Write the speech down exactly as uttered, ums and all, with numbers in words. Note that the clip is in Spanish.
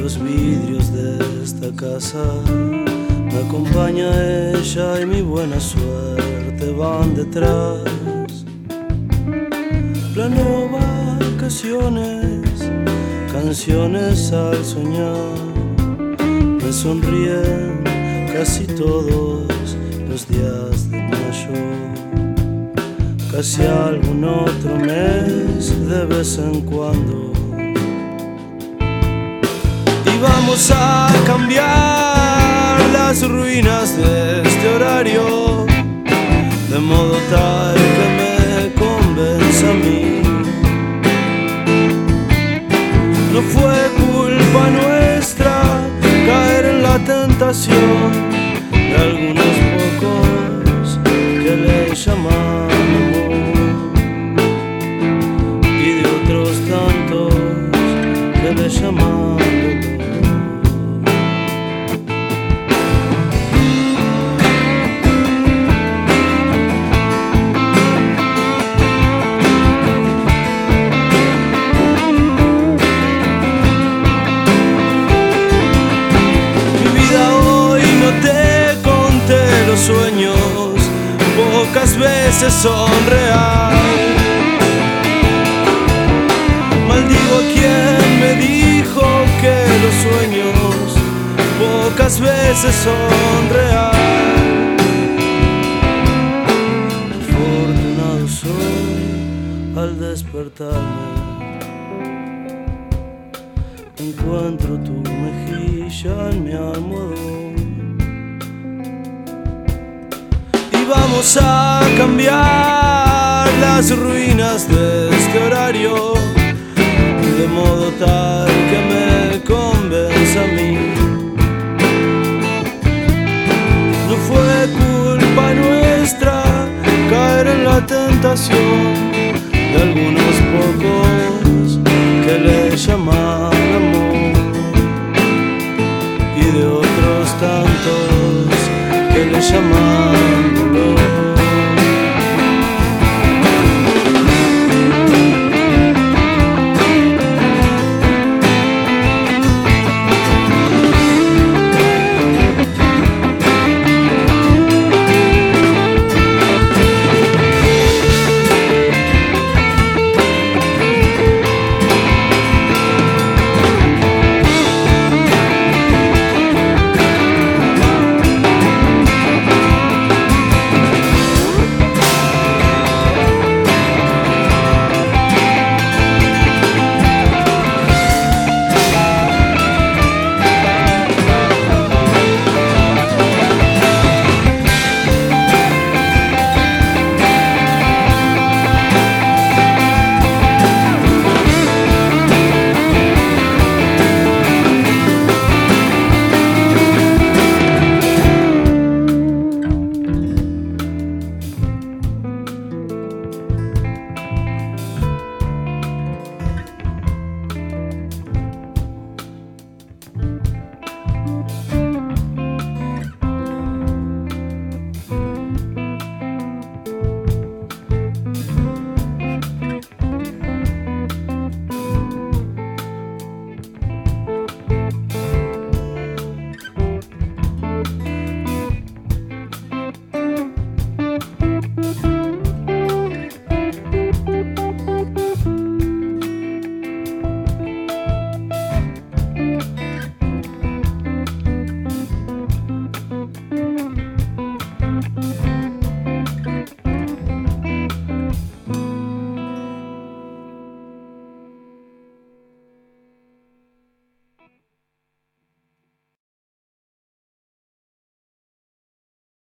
los vidrios de esta casa. Me acompaña ella y mi buena suerte van detrás. Planeo vacaciones, canciones al soñar. Me sonríen casi todos los días de mayo. Casi algún otro mes de vez en cuando. Y vamos a cambiar las ruinas de este horario, de modo tal que me convenza a mí. No fue culpa nuestra caer en la tentación de algunos pocos que le llaman que le llaman dolor. Mi vida hoy no te conté los sueños, pocas veces son reales. Maldigo a quien me dijo que los sueños pocas veces son reales. Afortunado soy al despertarme, encuentro tu mejilla en mi almohadón. Y vamos a cambiar las ruinas de este horario, de modo tal que me convenza a mí. No fue culpa nuestra caer en la tentación de algunos pocos que le llaman amor, y de otros tantos que le llaman